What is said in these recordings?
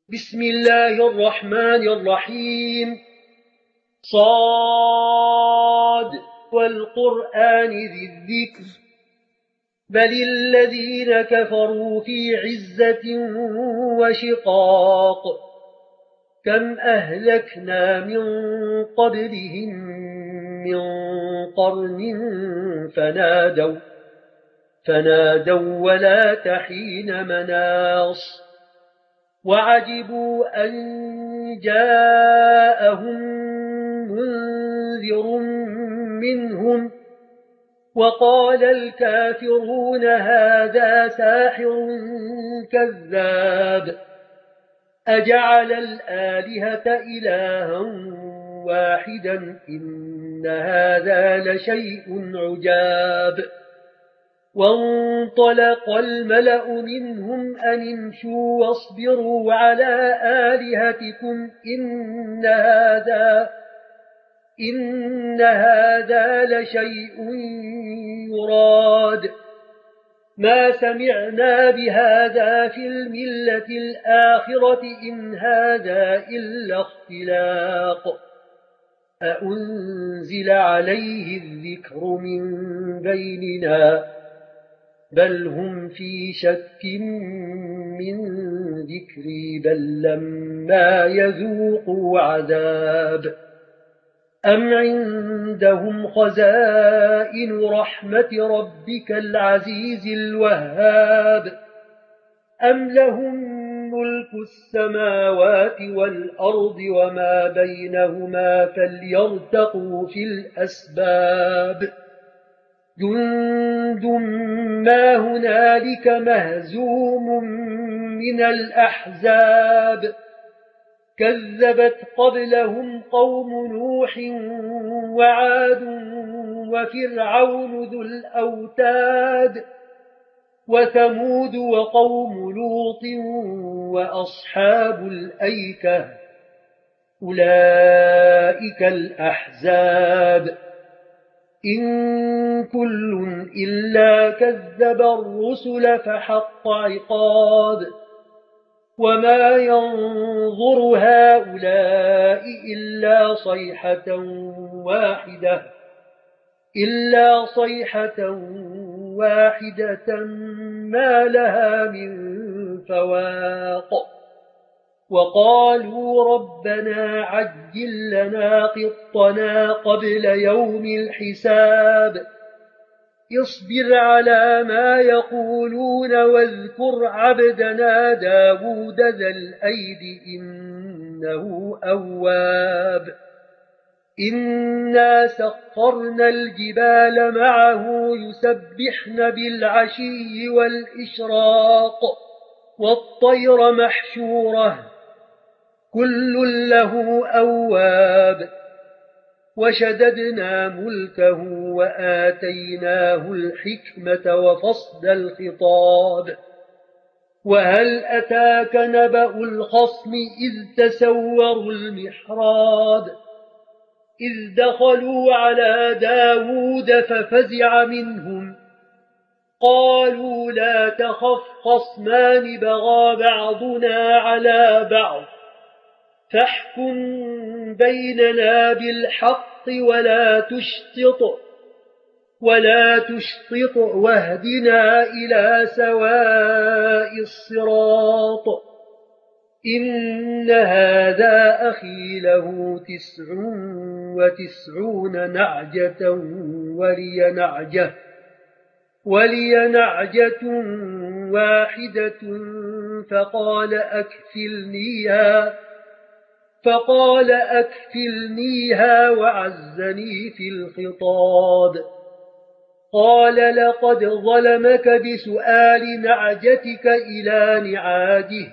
بسم الله الرحمن الرحيم صاد والقرآن ذي الذكر بل الذين كفروا في عزة وشقاق كم أهلكنا من قبلهم من قرن فنادوا ولا تحين مناص وعجبوا أن جاءهم منذر منهم وقال الكافرون هذا ساحر كذاب أجعل الآلهة إلها واحدا إن هذا لشيء عجاب وانطلق الملأ منهم أن امشوا واصبروا على آلهتكم إن هذا لشيء يراد ما سمعنا بهذا في الملة الآخرة إن هذا إلا اختلاق أأنزل عليه الذكر من بيننا بل هم في شك من ذكري بل لما يذوقوا عذاب أم عندهم خزائن رحمة ربك العزيز الوهاب أم لهم ملك السماوات والأرض وما بينهما فليرتقوا في الأسباب جند ما هنالك مهزوم من الأحزاب كذبت قبلهم قوم نوح وعاد وفرعون ذو الأوتاد وثمود وقوم لوط وأصحاب الأيكة أولئك الأحزاب إن كل إلا كذب الرسل فحق عقاب وما ينظر هؤلاء إلا صيحة واحدة ما لها من فواق وقالوا ربنا عجل لنا قطنا قبل يوم الحساب اصبر على ما يقولون واذكر عبدنا داود ذا الأيد إنه أواب إنا سخرنا الجبال معه يسبحن بالعشي والإشراق والطير محشورة كل له أواب وشددنا ملكه وآتيناه الحكمة وفصل الخطاب وهل أتاك نبأ الخصم إذ تسوروا المحراب إذ دخلوا على داود ففزع منهم قالوا لا تخف خصمان بغى بعضنا على بعض فاحكم بيننا بالحق ولا تشطط واهدنا إلى سواء الصراط إن هذا أخي له 99 نعجة ولي نعجة واحدة فقال أكفلنيها وعزني في الخطاب قال لقد ظلمك بسؤال نعجتك إلى نعاجه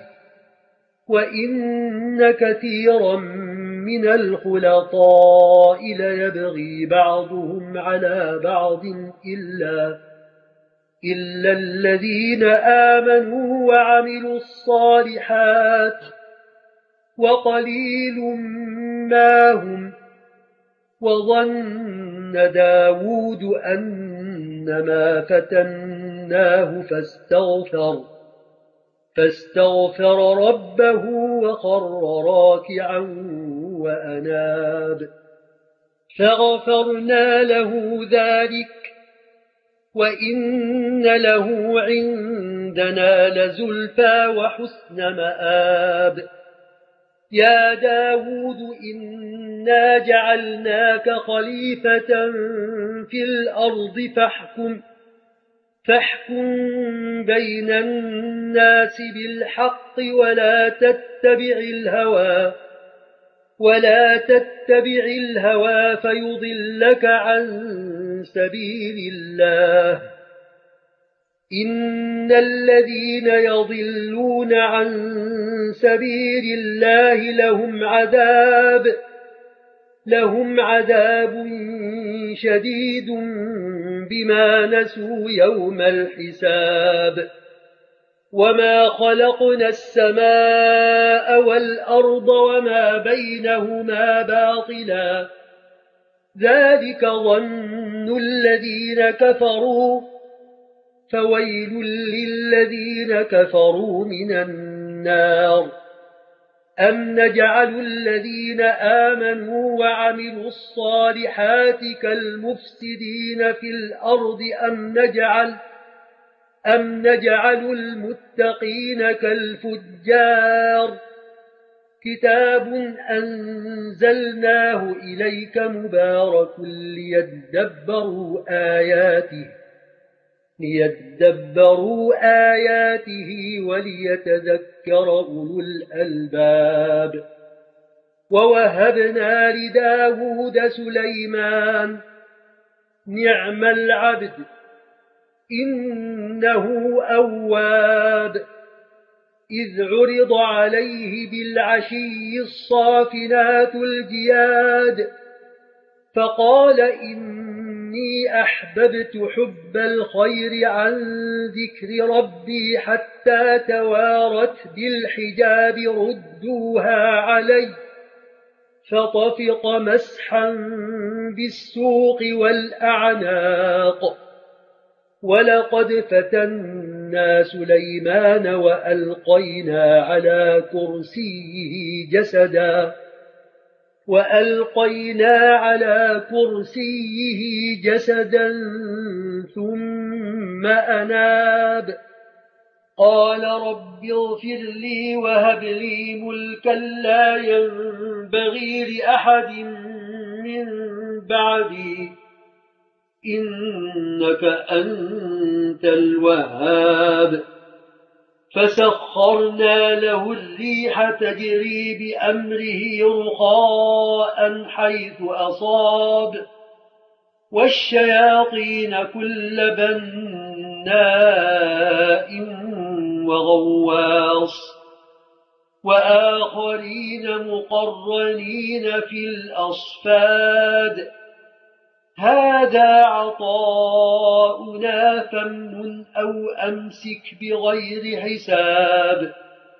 وإن كثيرا من الخلطاء ليبغي بعضهم على بعض إلا الذين آمنوا وعملوا الصالحات وقليل ما هم وظن داود أنما فتناه فاستغفر فاستغفر ربه وخر راكعا وأناب فغفرنا له ذلك وإن له عندنا لزلفى وحسن مآب يا داود إنا جعلناك خليفة في الأرض فاحكم بين الناس بالحق ولا تتبع الهوى فيضلك عن سبيل الله إن الذين يضلون عن سبيل الله لهم عذاب شديد بما نسوا يوم الحساب وما خلقنا السماء والأرض وما بينهما باطلا ذلك ظن الذين كفروا فويل للذين كفروا من النار أم نجعل الذين آمنوا وعملوا الصالحات كالمفسدين في الأرض أم نجعل المتقين كالفجار كتاب أنزلناه إليك مبارك ليدبروا آياته وليتذكر أولو الألباب ووهبنا لداود سليمان نعم العبد إنه أواب إذ عرض عليه بالعشي الصافنات الجياد فقال إني أحببت حب الخير عن ذكر ربي حتى توارت بالحجاب ردوها علي فطفق مسحا بالسوق والأعناق ولقد فتنا سليمان وألقينا على كرسيه جسدا ثم أناب قال رب اغفر لي وهب لي ملكا لا ينبغي لأحد من بعدي إنك أنت الوهاب فسخرنا له الريح تجري بأمره رخاء حيث أصاب والشياطين كل بناء وغواص وآخرين مقرنين في الأصفاد هذا عطاؤنا فامنن أو أمسك بغير حساب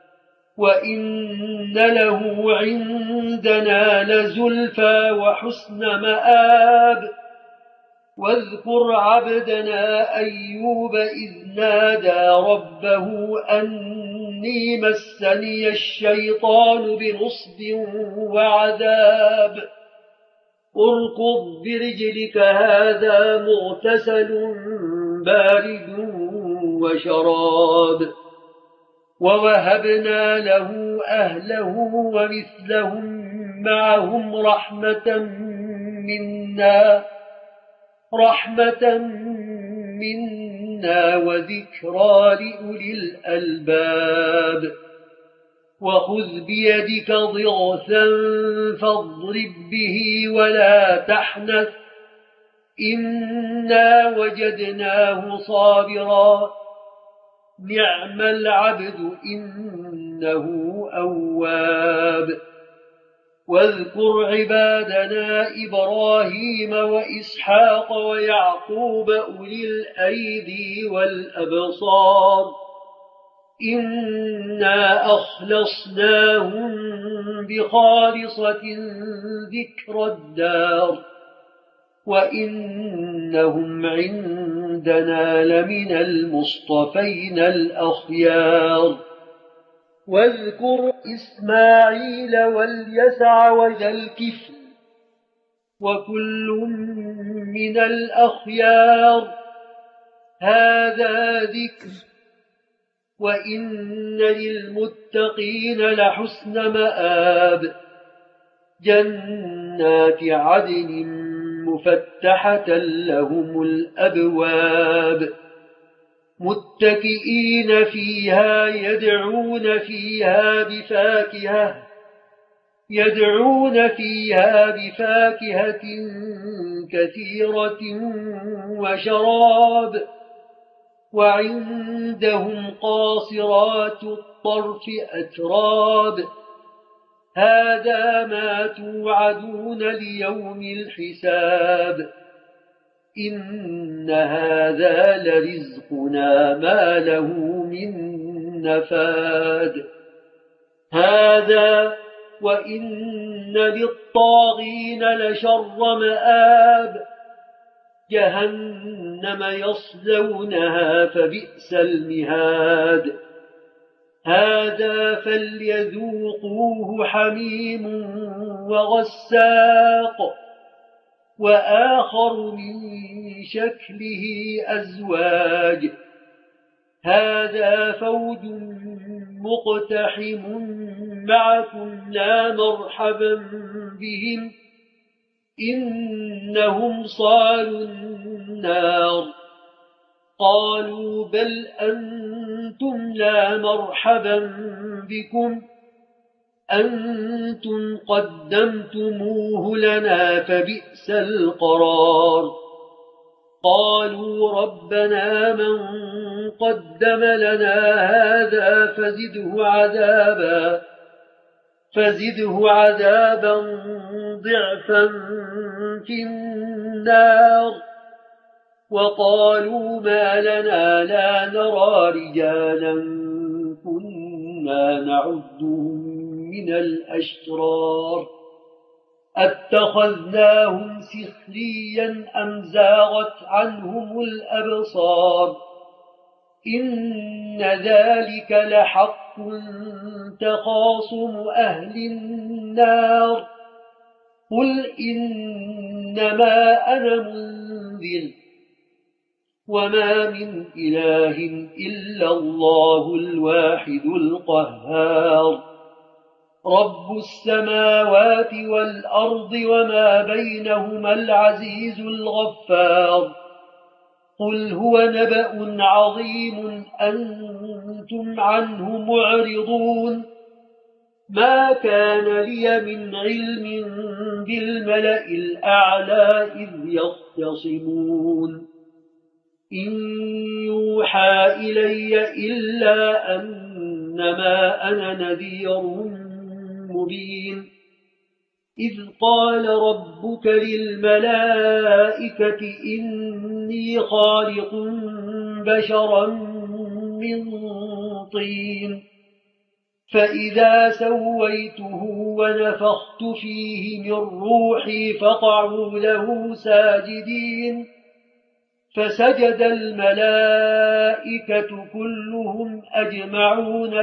وإن له عندنا لزلفى وحسن مآب واذكر عبدنا أيوب إذ نادى ربه أني مسني الشيطان بنصب وعذاب اركض برجلك هذا مغتسل بارد وشراب ووهبنا له أهله ومثلهم معهم رحمة منا وذكرى لأولي الألباب وخذ بيدك ضغثا فاضرب به ولا تحنث إنا وجدناه صابرا نعم العبد إنه أواب واذكر عبادنا إبراهيم وإسحاق ويعقوب أولي الأيدي والأبصار إنا أخلصناهم بخالصة ذكر الدار وإنهم عندنا لمن المصطفين الأخيار واذكر إسماعيل واليسع وذا الكفل وكل من الأخيار هذا ذكر وإن للمتقين لحسن مآب جنات عدن مفتحة لهم الأبواب متكئين فيها يدعون فيها بفاكهة كثيرة وشراب وعندهم قاصرات الطرف أتراب هذا ما توعدون ليوم الحساب إن هذا لرزقنا ما له من نفاد هذا وإن للطاغين لشر مآب جهنم يصلونها فبئس المهاد هذا فليذوقوه حميم وغساق وآخر من شكله أزواج هذا فوج مقتحم معكم لا مرحبا بهم إنهم صالوا النار قالوا بل أنتم لا مرحبا بكم أنتم قدمتموه لنا فبئس القرار قالوا ربنا من قدم لنا هذا فزده عذابا ضعفا في النار وقالوا ما لنا لا نرى رجالا كنا نعدهم من الأشرار أتخذناهم سخريا أم زاغت عنهم الأبصار إن ذلك لحق تخاصم أهل النار قل إنما أنا منذر وما من إله إلا الله الواحد القهار رب السماوات والأرض وما بينهما العزيز الغفار قل هو نبأ عظيم أنتم عنه معرضون ما كان لي من علم بالملأ الأعلى إذ يختصمون إن يوحى إلي إلا أنما أنا نذير مبين إذ قال ربك للملائكة إني خالق بشرا من طين فإذا سويته ونفخت فيه من روحي فقعوا له ساجدين فسجد الملائكة كلهم أجمعون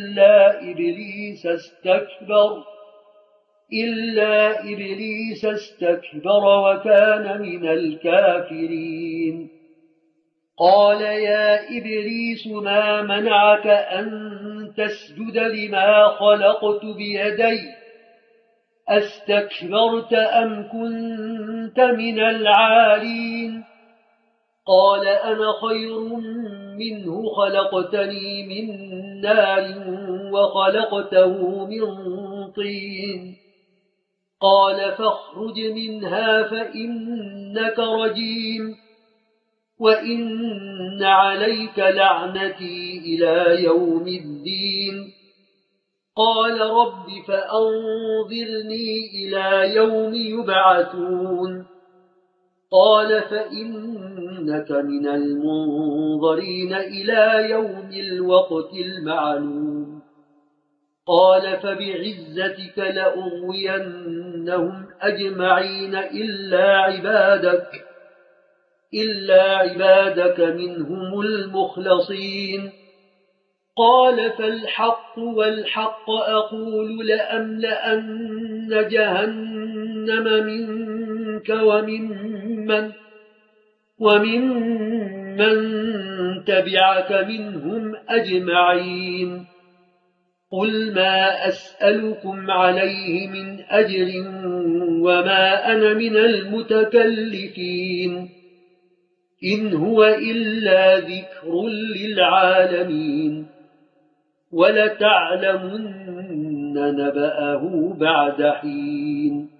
إلا إبليس استكبر وكان من الكافرين قال يا إبليس ما منعك أن تسجد لما خلقت بيدي أستكبرت أم كنت من العالين قال أنا خير منه خلقتني من نار وخلقته من طين قال فاخرج منها فإنك رجيم وإن عليك لعنتي إلى يوم الدين قال رب فأنظرني إلى يوم يبعثون قال فإنك من المنظرين إلى يوم الوقت المعلوم قال فبعزتك لأغوينهم أجمعين إلا عبادك منهم المخلصين قال فالحق والحق أقول لأملأن جهنم منك ومن تبعك منهم أجمعين قل ما أسألكم عليه من أجر وما أنا من المتكلفين إن هو إلا ذكر للعالمين ولتعلمن نبأه بعد حين